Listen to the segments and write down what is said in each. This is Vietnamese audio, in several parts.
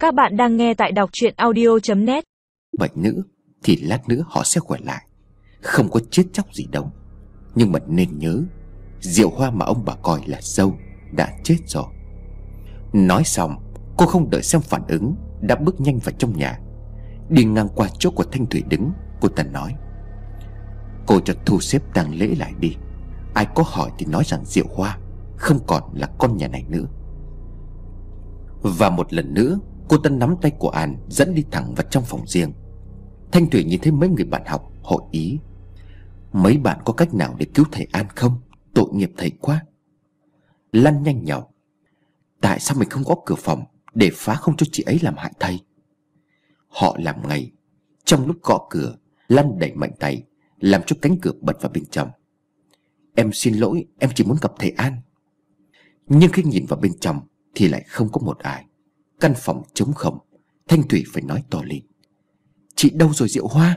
Các bạn đang nghe tại đọc truyện audio.net. Bệnh nữ thì lát nữa họ sẽ khỏe lại, không có chết chóc gì đâu. Nhưng mà nên nhớ, Diệu Hoa mà ông bà coi là dâu đã chết rồi. Nói xong, cô không đợi xem phản ứng, đã bước nhanh vào trong nhà. Đi ngang qua chỗ của Thanh Thủy đứng, cô ta nói: "Cô cho thu xếp tang lễ lại đi. Ai có hỏi thì nói rằng Diệu Hoa không còn là con nhà này nữa." Và một lần nữa, cô ta nắm tay của An dẫn đi thẳng vào trong phòng riêng. Thanh Thủy nhìn thấy mấy người bạn học, hội ý: "Mấy bạn có cách nào để cứu thầy An không? Tội nghiệp thầy quá." Lan nhanh nhảu: "Tại sao mình không gõ cửa phòng để phá không cho chị ấy làm hại thầy?" Họ làm ngay. Trong lúc gõ cửa, Lan đẩy mạnh tay, làm cho cánh cửa bật vào bên trong. "Em xin lỗi, em chỉ muốn gặp thầy An." Nhưng khi nhìn vào bên trong thì lại không có một ai. Căn phòng trống không. Thanh Thủy phải nói to lên: "Chị đâu rồi Diệu Hoa?"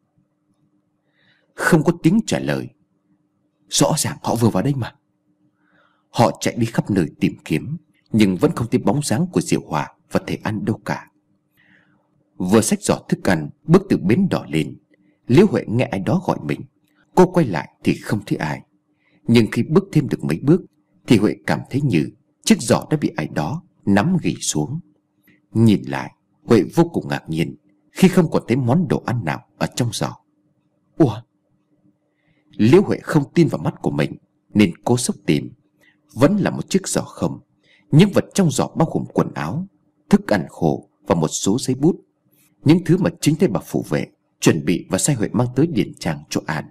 Không có tiếng trả lời. Rõ ràng họ vừa vào đây mà. Họ chạy đi khắp nơi tìm kiếm, nhưng vẫn không thấy bóng dáng của Diệu Hoa và thầy An đâu cả. Vừa xách giỏ thức ăn bước từ bến đỏ lên, Liễu Huệ nghe ai đó gọi mình. Cô quay lại thì không thấy ai. Nhưng khi bước thêm được mấy bước thì Huệ cảm thấy như chiếc giỏ đã bị ai đó nắm ghì xuống. Nhìn lại, Huệ vô cùng ngạc nhiên khi không còn thấy món đồ ăn nào ở trong giỏ. Ủa? Liễu Huệ không tin vào mắt của mình nên cố xúc tìm. Vẫn là một chiếc giỏ không. Những vật trong giỏ bao gồm quần áo, thức ăn khô và một số giấy bút. Những thứ mà chính tay bà phụ vệ chuẩn bị và sai Huệ mang tới điển trang cho An.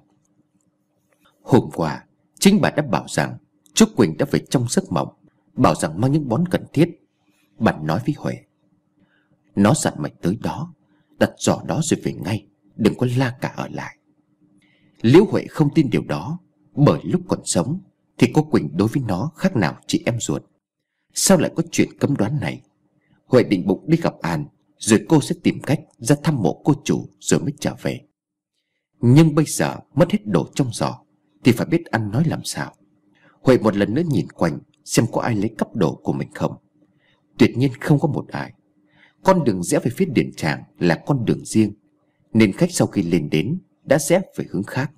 Hôm qua chính bà đã bảo rằng Trúc Quỳnh đã về trong giấc mộng, bảo rằng mang những món cần thiết. Bà nói với Huệ: "Nó dặn mày tới đó, đặt giỏ đó rồi về ngay, đừng có la cả ở lại." Liễu Huệ không tin điều đó, bởi lúc còn sống thì cô Quỳnh đối với nó khác nào chị em ruột. Sao lại có chuyện cấm đoán này? Huệ định bụng đi gặp An, rồi cô sẽ tìm cách ra thăm mộ cô chủ rồi mới trở về. Nhưng bây giờ mất hết đồ trong giỏ thì phải biết ăn nói làm sao. Huệ một lần nữa nhìn quanh xem có ai lấy cắp đồ của mình không. Tuyệt nhiên không có một ai. Con đường rẽ về phía điển tràng là con đường riêng, nên khách sau khi lên đến đã rẽ về hướng khác.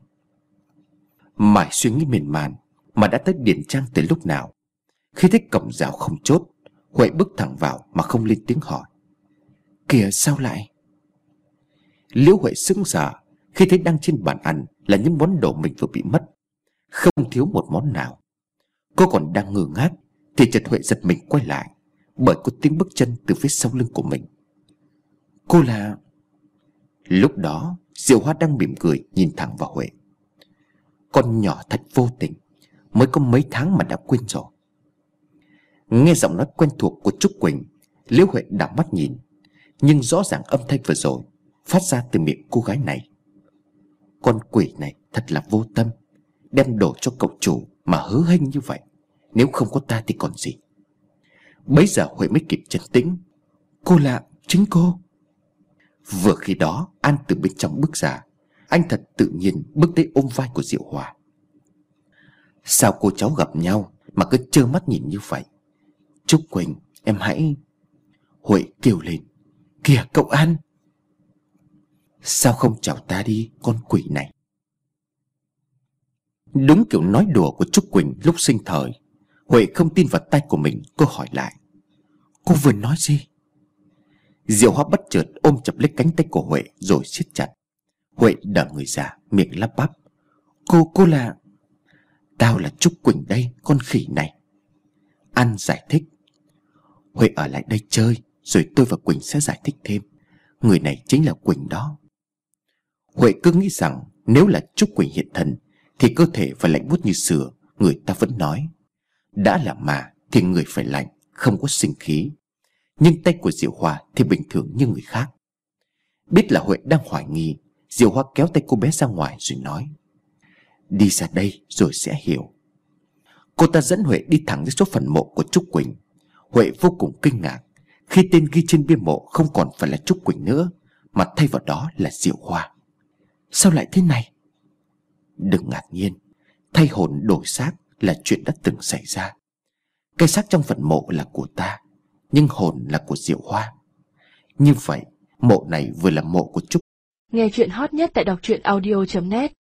Mãi suy nghĩ miên man mà đã tới điển trang từ lúc nào. Khi thấy cổng rào không chốt, Huệ bước thẳng vào mà không lên tiếng hỏi: "Kìa, sao lại?" Liễu Huệ sững sờ khi thấy đang trên bàn ăn là những món đồ mình vừa bị mất, không thiếu một món nào. Cô còn đang ngơ ngác thì chợt Huệ giật mình quay lại, bởi có tiếng bước chân từ phía sau lưng của mình. "Cô là..." Lúc đó Diệu Hoa đang mỉm cười nhìn thẳng vào Huệ. Con nhỏ thật vô tình, mới có mấy tháng mà đã quên rồi. Nghe giọng nói quen thuộc của Trúc Quỳnh, Liễu Huệ đảo mắt nhìn. Nhưng rõ ràng âm thanh vừa rồi phát ra từ miệng cô gái này. Con quỷ này thật là vô tâm, đem đồ cho cậu chủ mà hớ hênh như vậy. Nếu không có ta thì còn gì. Bấy giờ Huệ mới kịp trấn tĩnh. "Cô là chính cô." Vừa khi đó An từ bên trong bước ra. Anh thật tự nhiên bước tới ôm vai của Diệu Hoa. "Sao cô cháu gặp nhau mà cứ trơ mắt nhìn như vậy? Trúc Quỳnh, em hãy..." Huệ kêu lên: "Kìa cậu An! Sao không chào ta đi, con quỷ này?" Đúng kiểu nói đùa của Trúc Quỳnh lúc sinh thời. Huệ không tin vào tay của mình. Cô hỏi lại: "Cô vừa nói gì?" Diệu Hoa bất chợt ôm chặt lấy cánh tay của Huệ rồi siết chặt. Huệ đờ người ra, miệng lắp bắp: Cô là..." "Tao là Trúc Quỳnh đây, con khỉ này." An giải thích. "Huệ ở lại đây chơi, rồi tôi và Quỳnh sẽ giải thích thêm. Người này chính là Quỳnh đó." Huệ cứ nghĩ rằng nếu là Trúc Quỳnh hiện thân thì cơ thể phải lạnh buốt như xưa. Người ta vẫn nói đã là ma thì người phải lạnh, không có sinh khí. Nhưng tay của Diệu Hoa thì bình thường như người khác. Biết là Huệ đang hoài nghi, Diệu Hoa kéo tay cô bé ra ngoài rồi nói: "Đi ra đây rồi sẽ hiểu." Cô ta dẫn Huệ đi thẳng đến chỗ phần mộ của Trúc Quỳnh. Huệ vô cùng kinh ngạc khi tên ghi trên bia mộ không còn phải là Trúc Quỳnh nữa, mà thay vào đó là Diệu Hoa. "Sao lại thế này?" "Đừng ngạc nhiên, thay hồn đổi xác là chuyện đã từng xảy ra. Cái xác trong phần mộ là của ta, nhưng hồn là của Diệu Hoa. Như vậy mộ này vừa là mộ của Trúc. Nghe chuyện hot nhất tại đọc truyện audio.net.